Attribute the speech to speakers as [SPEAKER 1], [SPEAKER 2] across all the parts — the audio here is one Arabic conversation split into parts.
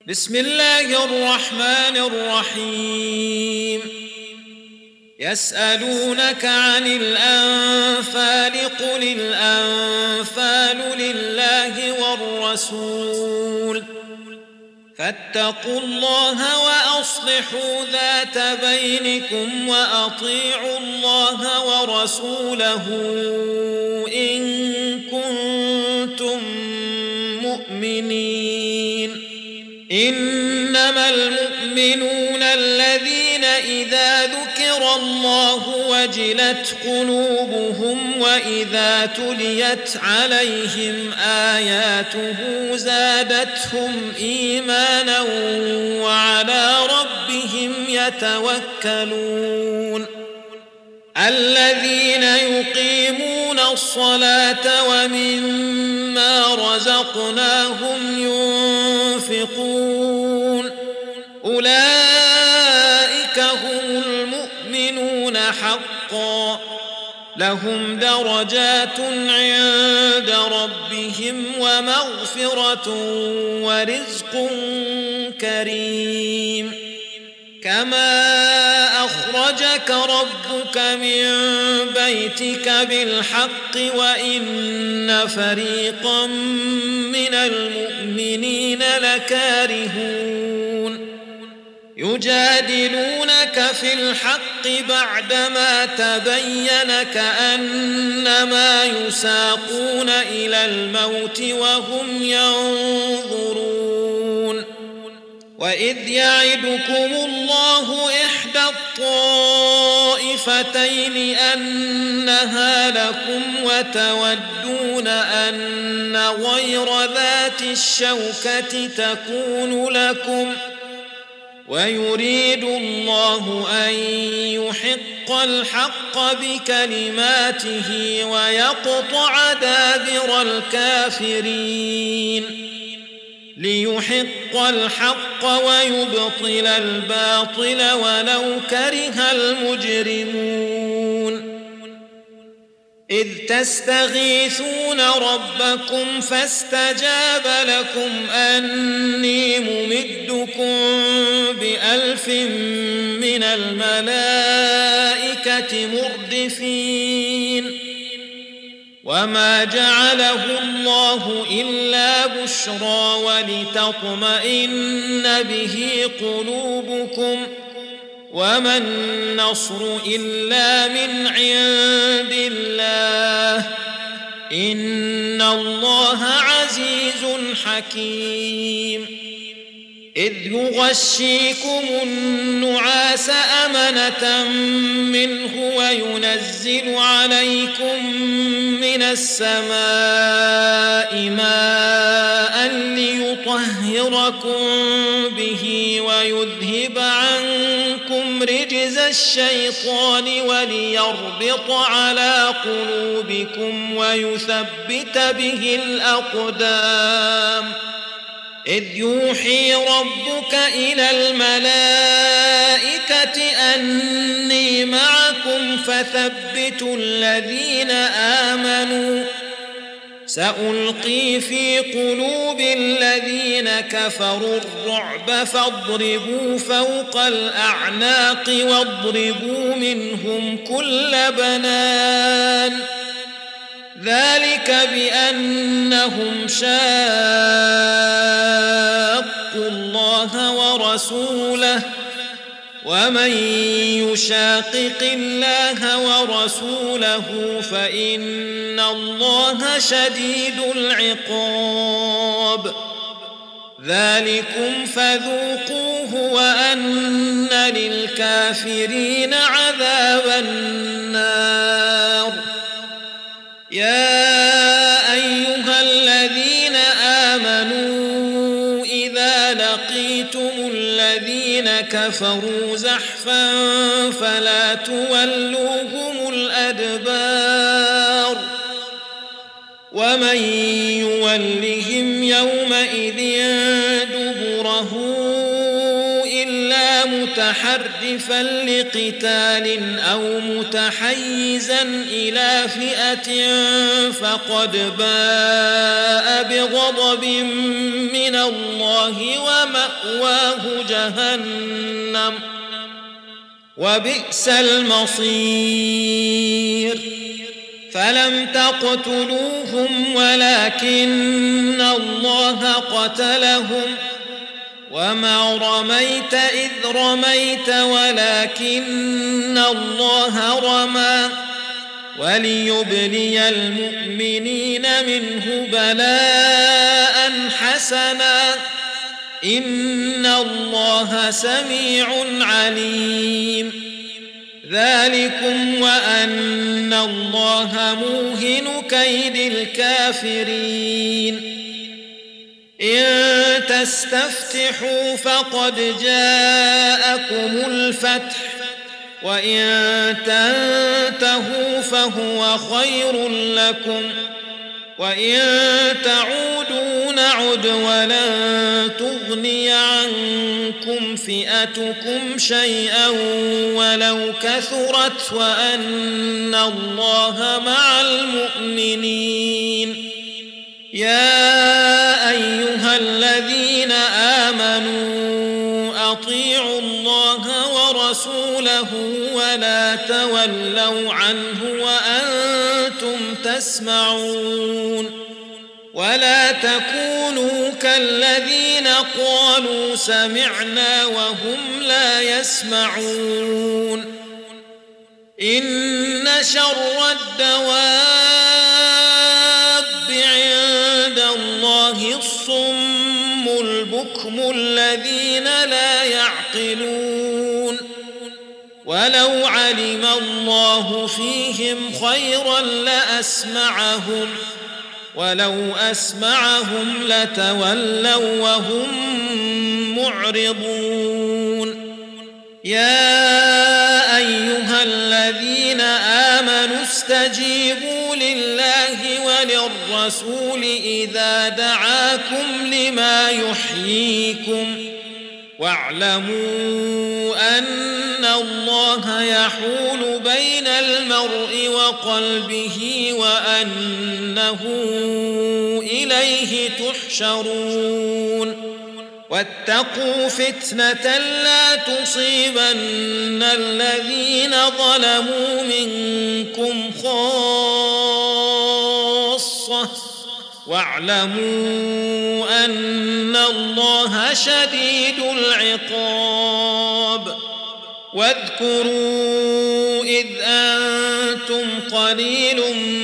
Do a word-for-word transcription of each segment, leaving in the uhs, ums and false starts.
[SPEAKER 1] بسم الله الرحمن الرحيم يسألونك عن الأنفال قل الأنفال لله والرسول فاتقوا الله وأصلحوا ذات بينكم وأطيعوا الله ورسوله إن كنتم مؤمنين إنما المؤمنون الذين إذا ذكر الله وجلت قلوبهم وإذا تليت عليهم آياته زادتهم إيمانا وعلى ربهم يتوكلون الذين يقيمون الصلاة ومما رزقناهم ينفقون أولئك هم المؤمنون حقا لهم درجات عند ربهم ومغفرة ورزق كريم كما أخرجك ربك من بيتك بالحق وإن فريقا من المؤمنين لكارهون يجادلونك في الحق بعدما تبين كأنما يساقون إلى الموت وهم ينظرون وإذ يعدكم الله إحدى الطائفتين أنها لكم وتودون أن غير ذات الشوكة تكون لكم ويريد الله أن يحق الحق بكلماته ويقطع دابر الكافرين ليحق الحق ويبطل الباطل ولو كره المجرمون إذ تستغيثون ربكم فاستجاب لكم أني ممدكم بألف من الملائكة مردفين وما جعله الله إلا بشرى ولتطمئن به قلوبكم وما النصر إلا من عند الله إن الله عزيز حكيم إذ يغشيكم النعاس أمنة منه وينزل عليكم من السماء ماء ليطهركم به ويذهب عنكم رجز الشيطان وليربط على قلوبكم ويثبت به الأقدام إذ يوحي ربك إلى الملائكة أني معكم فثبتوا الذين آمنوا سألقي في قلوب الذين كفروا الرعب فاضربوا فوق الأعناق واضربوا منهم كل بنان ذلك بأنهم شاقوا الله ورسوله ومن يشاقق الله ورسوله فإن الله شديد العقاب ذلكم فذوقوه وأن للكافرين عذاب النار يا أيها الذين آمنوا إذا لقيتم الذين كفروا زحفا فلا تولوهم الأدبار ومن يولهم يومئذ دبره إلا متحرفا لقتال أو متحيزا إلى فئة فقد باء بغضب من الله ومأواه جهنم وبئس المصير فلم تقتلوهم ولكن الله قتلهم وما رميت إذ رميت ولكن الله رمى وليبلي المؤمنين منه بلاء حسنا إن الله سميع عليم ذلكم وأن الله موهن كيد الكافرين إن تستفتحوا فقد جاءكم الفتح وإن تنتهوا فهو خير لكم وإن تعودوا نعد ولن تغني عنكم فئتكم شيئا ولو كثرت وأن الله مع المؤمنين يا أيها الذين آمنوا أطيعوا الله ورسوله ولا تولوا عنه وأنتم تسمعون ولا تكونوا كالذين قالوا سمعنا وهم لا يسمعون إن شر الدواب عند الله الصم البكم الذين لا يعقلون ولو علم الله فيهم خيرا لأسمعهم ولو أسمعهم لتولوا وهم معرضون يا أيها الذين آمنوا استجيبوا لله وللرسول إذا دعاكم لما يحييكم واعلموا أن الله يحول بين المرء وقلبه وأنه إليه تحشرون واتقوا فتنة لا تصيبن الذين ظلموا منكم خاصة واعلموا أن الله شديد العقاب واذكروا إذ أنتم قليل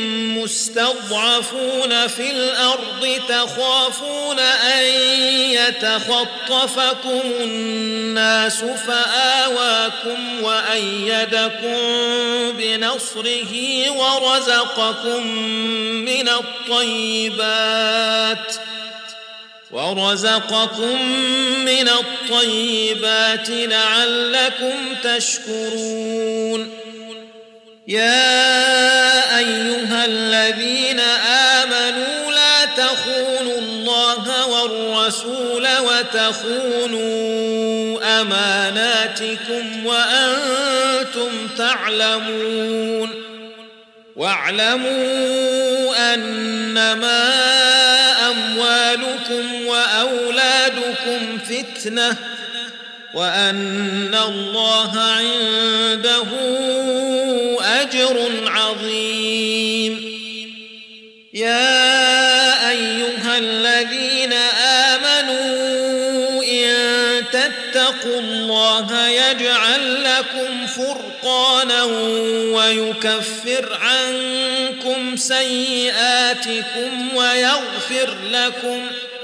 [SPEAKER 1] مستضعفون في الأرض تخافون أن يتخطفكم الناس فآواكم وأيدكم بنصره ورزقكم من الطيبات ورزقكم من الطيبات لعلكم تشكرون يا أيها الذين آمنوا لا تخونوا الله والرسول وتخونوا أماناتكم وأنتم تعلمون واعلموا أنما أموالكم وأولادكم فتنة وأن الله عنده أجر عظيم يا أيها الذين آمنوا إن تتقوا الله يجعل لكم فرقانا ويكفر عنكم سيئاتكم ويغفر لكم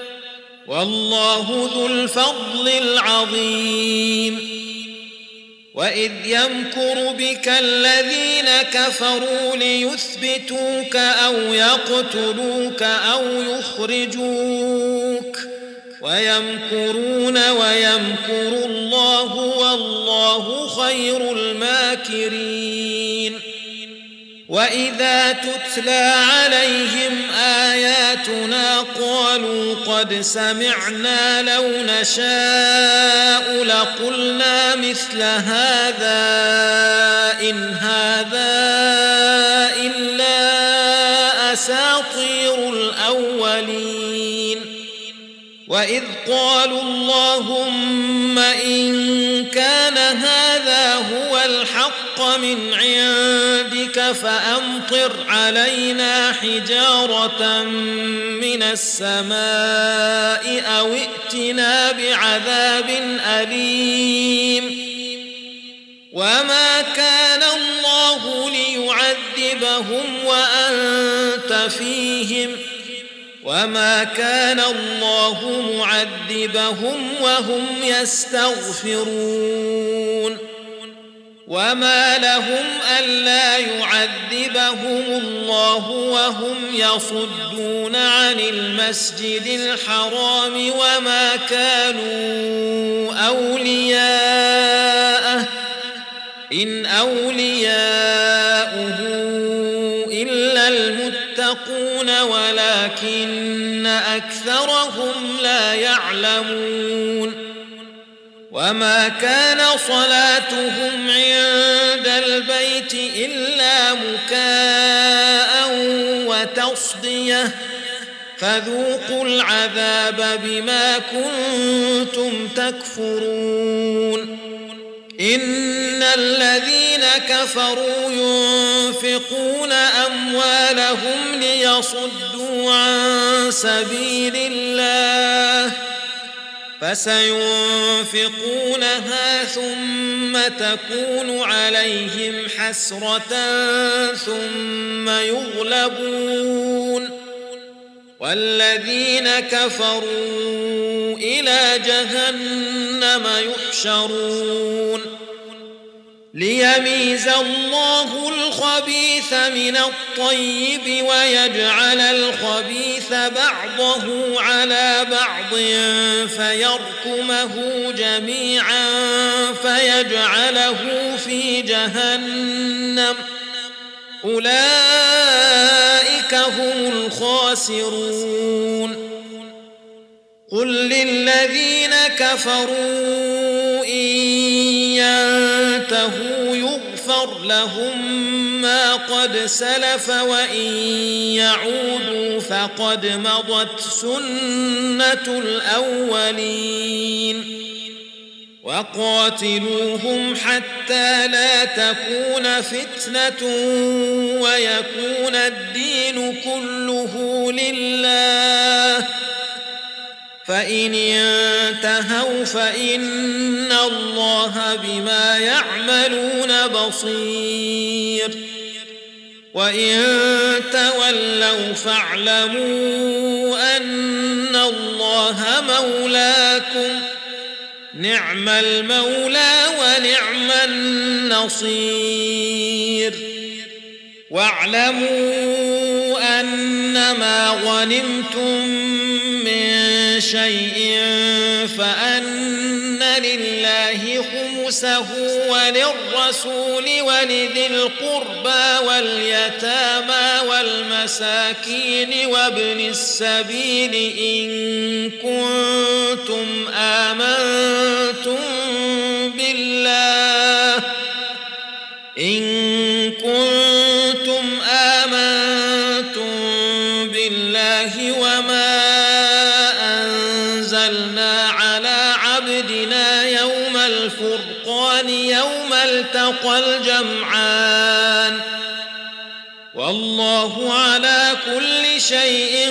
[SPEAKER 1] والله ذو الفضل العظيم وإذ يمكر بك الذين كفروا ليثبتوك أو يقتلوك أو يخرجوك ويمكرون ويمكر الله والله خير الماكرين وإذا تتلى عليهم آياتنا قالوا قد سمعنا لو نشاء لقلنا مثل هذا إن هذا إلا أساطير الأولين وإذ قالوا اللهم إن كان هذا هو الحق من عندك فأمطر علينا حجارة من السماء أو ائتنا بعذاب أليم وما كان الله ليعذبهم وأنت فيهم وما كان الله معذبهم وهم يستغفرون وما لهم ألا يعذبهم الله وهم يصدون عن المسجد الحرام وما كانوا أولياءه إن أولياؤه إلا المتقون ولكن أكثرهم لا يعلمون وما كان صلاتهم عند البيت إلا مكاء وتصدية فذوقوا العذاب بما كنتم تكفرون إن الذين كفروا ينفقون أموالهم ليصدوا عن سبيل الله فسينفقونها ثم تكون عليهم حسرة ثم يغلبون والذين كفروا إلى جهنم يحشرون ليميز الله الخبيث من الطيب ويجعل الخبيث بعضه على بعض فيركمه جميعا فيجعله في جهنم أولئك هم الخاسرون قل للذين كفروا إن ينتهوا يغفر لهم ما قد سلف وإن يعودوا فقد مضت سنة الأولين وقاتلوهم حتى لا تكون فتنة ويكون الدين كله لله فإن انتهوا فإن الله بما يعملون بصير وإن تولوا فاعلموا أن الله مولاكم نعم المولى ونعم النصير واعلموا أنما غنمتم من شيء فأن لله خمسه وللرسول ولذي القربى واليتامى والمساكين وابن السبيل إن كنتم آمنتم بالله إن كنتم آمنتم بالله وما أنزلنا على عبدنا يوم الفرقان يوم التقى الجمعان والله على كل شيء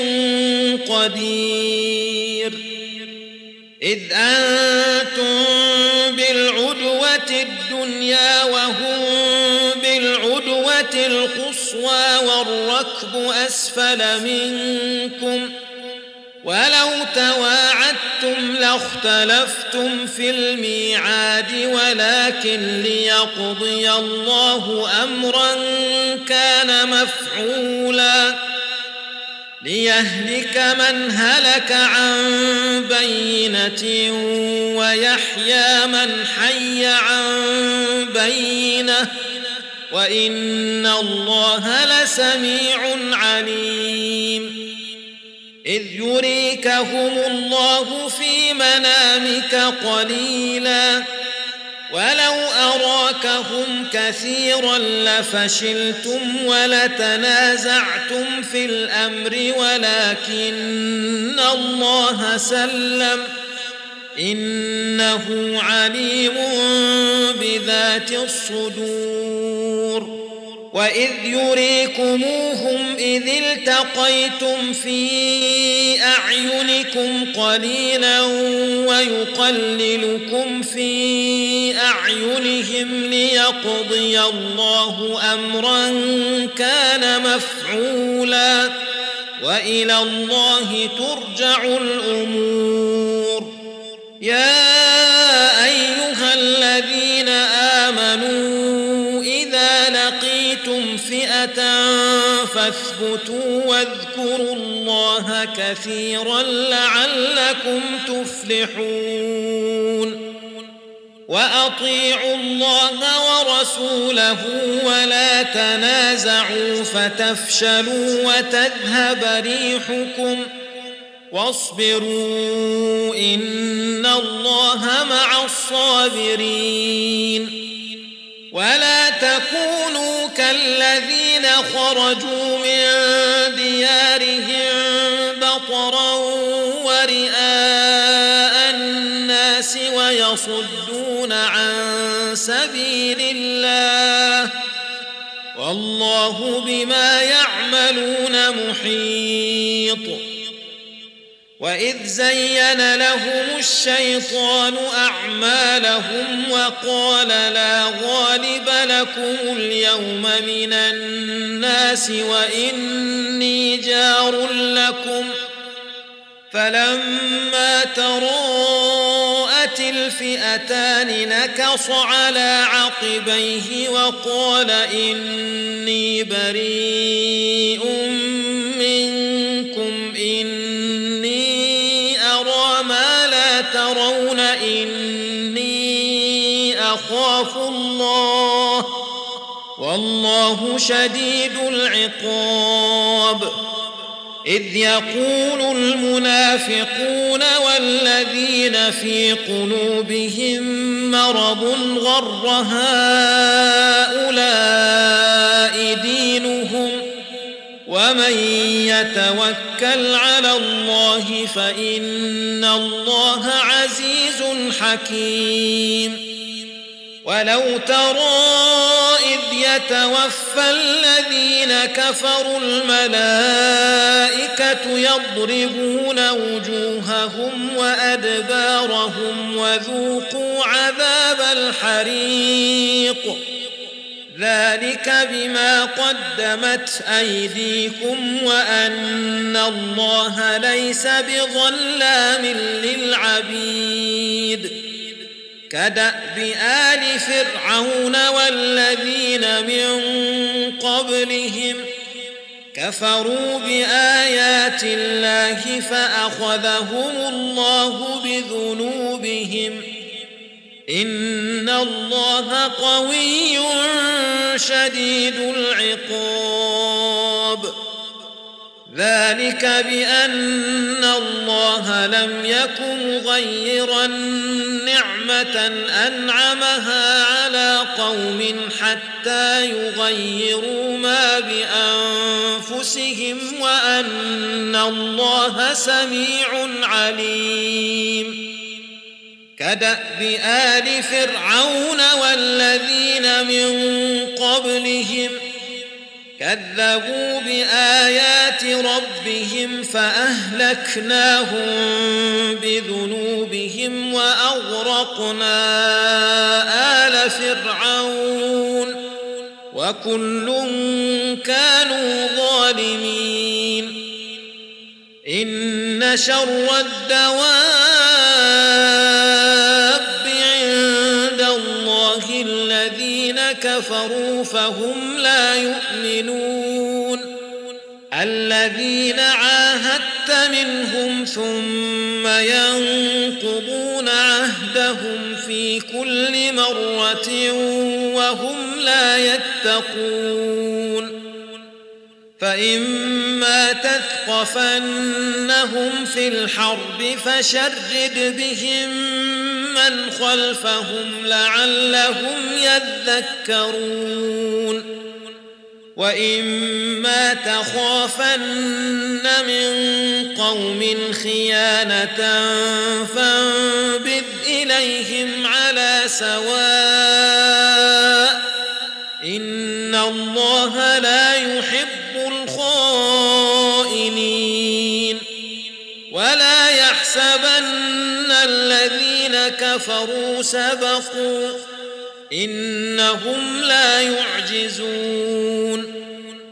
[SPEAKER 1] قدير إذ أنتم بالعدوة الدنيا وهم بالعدوة القصوى والركب أسفل منكم ولو تواعدتم لاختلفتم في الميعاد ولكن ليقضي الله أمرا كان مفعولا ليهلك من هلك عن بينة ويحيى من حي عن بينة وإن الله لسميع عليم إذ يريكهم الله في منامك قليلا ولو أراكهم كثيرا لفشلتم ولتنازعتم في الأمر ولكن الله سلم إنه عليم بذات الصدور وإذ يريكموهم إذ التقيتم في أعينكم قليلا ويقللكم في أعينهم ليقضي الله أمرا كان مفعولا وإلى الله ترجع الأمور يا أيها الذين آمنوا إذا لقيتم فئة فاثبتوا واذكروا الله كثيرا لعلكم تفلحون وأطيعوا الله ورسوله ولا تنازعوا فتفشلوا وتذهب ريحكم واصبروا إن الله مع الصابرين ولا تكونوا كالذين خرجوا من ديارهم بطرا ورئاء الناس ويصدون عن سبيل الله والله بما يعملون محيط وإذ زين لهم الشيطان أعمالهم وقال لا غالب لكم اليوم من الناس وإني جار لكم فلما تراءت الفئتان نكص على عقبيه وقال إني بريء منكم إني أرى ما لا ترون إني أخاف الله والله شديد العقاب إذ يقول المنافقون والذين في قلوبهم مرض غر هؤلاء دينهم ومن يتوكل على الله فإن الله عزيز حكيم ولو ترى إذ يتوفى الذين كفروا الملائكة يضربون وجوههم وأدبارهم وذوقوا عذاب الحريق ذلك بما قدمت أيديكم وأن الله ليس بظلام للعبيد كدأب آل فرعون والذين من قبلهم كفروا بآيات الله فأخذهم الله بذنوبهم إن الله قوي شديد العقاب ذلك بأن الله لم يكن مغيرا نعمة أنعمها على قوم حتى يغيروا ما بأنفسهم وأن الله سميع عليم كدأب آل فرعون والذين من قبلهم كذبوا بآيات ربهم فأهلكناهم بذنوبهم وأغرقنا آل فرعون وكل كانوا ظالمين إن شر الدواب عند الله الذين كفروا فهم لا يؤمنون الذين عاهدت منهم ثم ينقضون عهدهم في كل مرة وهم لا يتقون يتقون فإما تثقفنهم في الحرب فشرد بهم من خلفهم لعلهم يذكرون وإما تخافن من قوم خيانة فانبذ إليهم على سواء إن الله لا يحب الخائنين ولا يحسبن الذين كفروا سبقوا إنهم لا يعجزون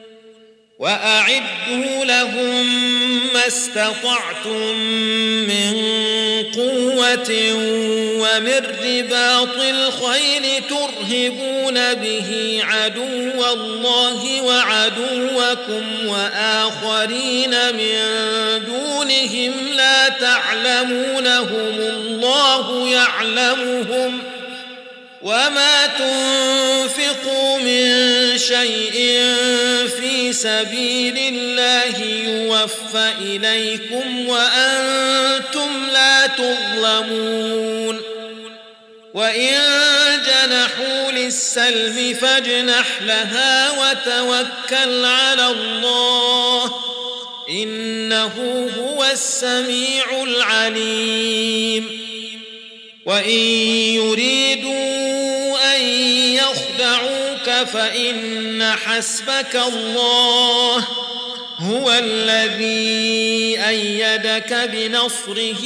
[SPEAKER 1] وأعدوا لهم ما استطعتم من قوة ومن رباط الخيل ترهبون به عدو الله وعدوكم وآخرين من دونهم لا تعلمونهم الله يعلمهم وما تنفقوا من شيء في سبيل الله يوفى إليكم وأنتم لا تظلمون وإن جنحوا للسلم فاجنح لها وتوكل على الله إنه هو السميع العليم وإن يريدوا أن يخدعوك فإن حسبك الله هو الذي أيدك بنصره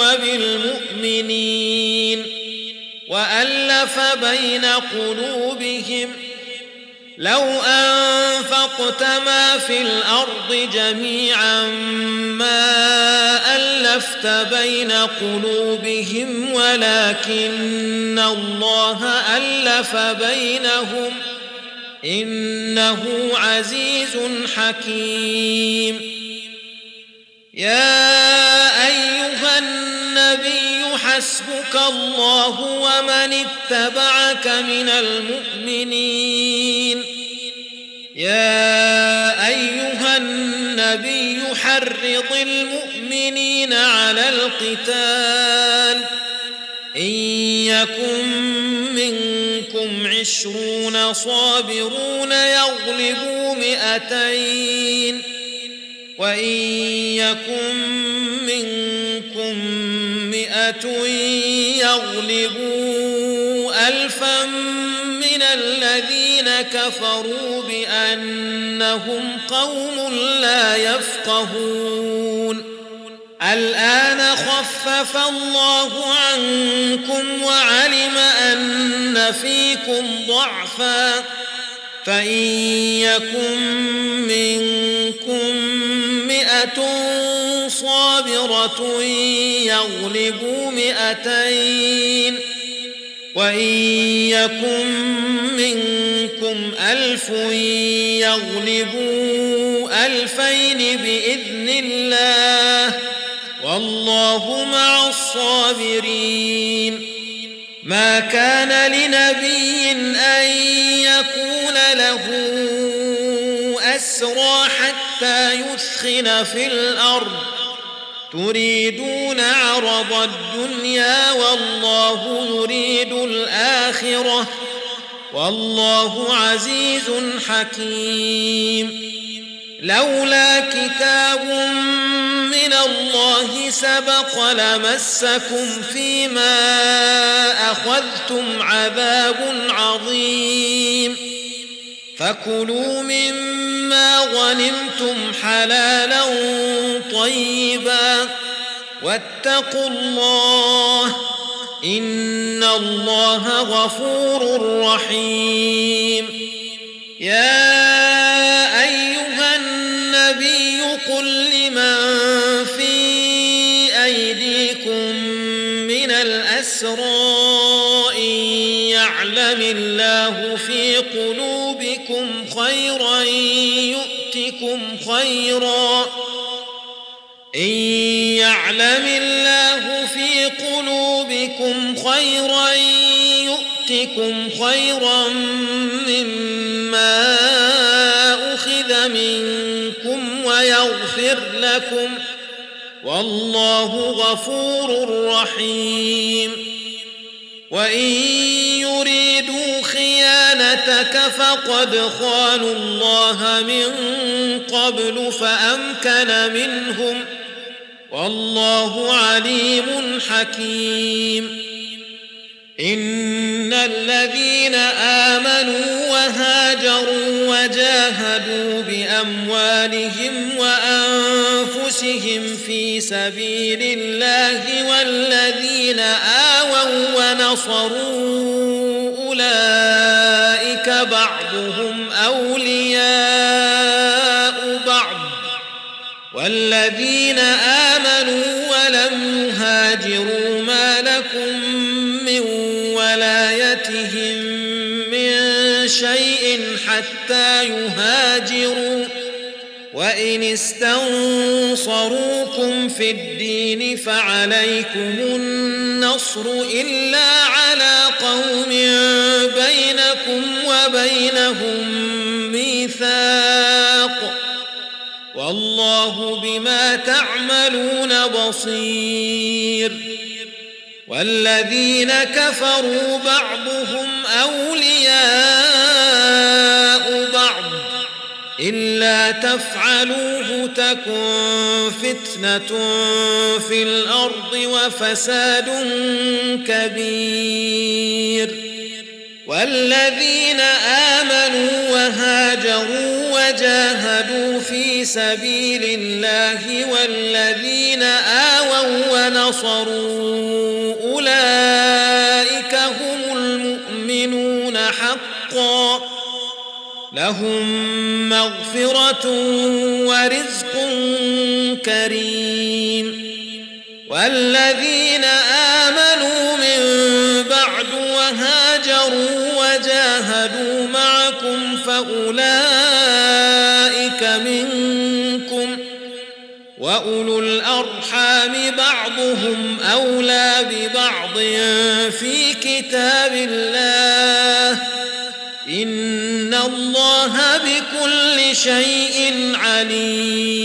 [SPEAKER 1] وبالمؤمنين وألف بين قلوبهم لو أنفقت ما في الأرض جميعا ما ألفت بين قلوبهم ولكن الله ألف بينهم إنه عزيز حكيم يا أيها النبي حسبك الله ومن اتبعك من المؤمنين يا أيها النبي حرض المؤمنين على القتال إن يكن منكم عشرون صابرون يغلبوا مئتين وإن يكن منكم مئة يغلبوا ألفا من الذين كفروا بأنهم قوم لا يفقهون الآن خفف الله عنكم وعلم أن فيكم ضعفا فإن يكن منكم مئة صابرة يغلبوا مئتين وإن يكن منكم ألف يغلبوا ألفين بإذن الله والله مع الصابرين ما كان لنبي أن يكون له أسرى حتى يثخن في الأرض تريدون عرض الدنيا والله يريد الآخرة والله عزيز حكيم لولا كتاب من الله سبق لمسكم فيما أخذتم عذاب عظيم فكلوا مما غنمتم حلالا طيبا واتقوا الله إن الله غفور رحيم يا أيها النبي قل لمن في أيديكم من الأسرى إن يعلم الله في قلوبكم خيرا يؤتكم خيرا إن يعلم الله في قلوبكم خيرا يؤتكم خيرا مما منكم ويغفر لكم والله غفور رحيم وإن يريدوا خيانتك فقد خانوا الله من قبل فأمكن منهم والله عليم حكيم إن الذين آمنوا وهاجروا وجاهدوا بأموالهم وأنفسهم في سبيل الله والذين آووا ونصروا أولئك بعضهم أولياء بعض والذين آمنوا ولم يهاجروا ما لكم من ولايتهم من شيء حتى يهاجروا وإن استنصروكم في الدين فعليكم النصر إلا على قوم بينكم وبينهم ميثاق والله بما تعملون بصير والذين كفروا بعضهم أولياء بعض إلا تفعلوه تكن فتنة في الأرض وفساد كبير والذين آمنوا وهاجروا وجاهدوا في سبيل الله والذين آووا ونصروا أولئك هم المؤمنون حقا لهم مغفرة ورزق كريم والذين آمنوا من بعد وهاجروا وجاهدوا معكم فأولئك منكم وأولو الأرحام بعضهم أولى ببعض في كتاب الله إن الله بكل شيء عليم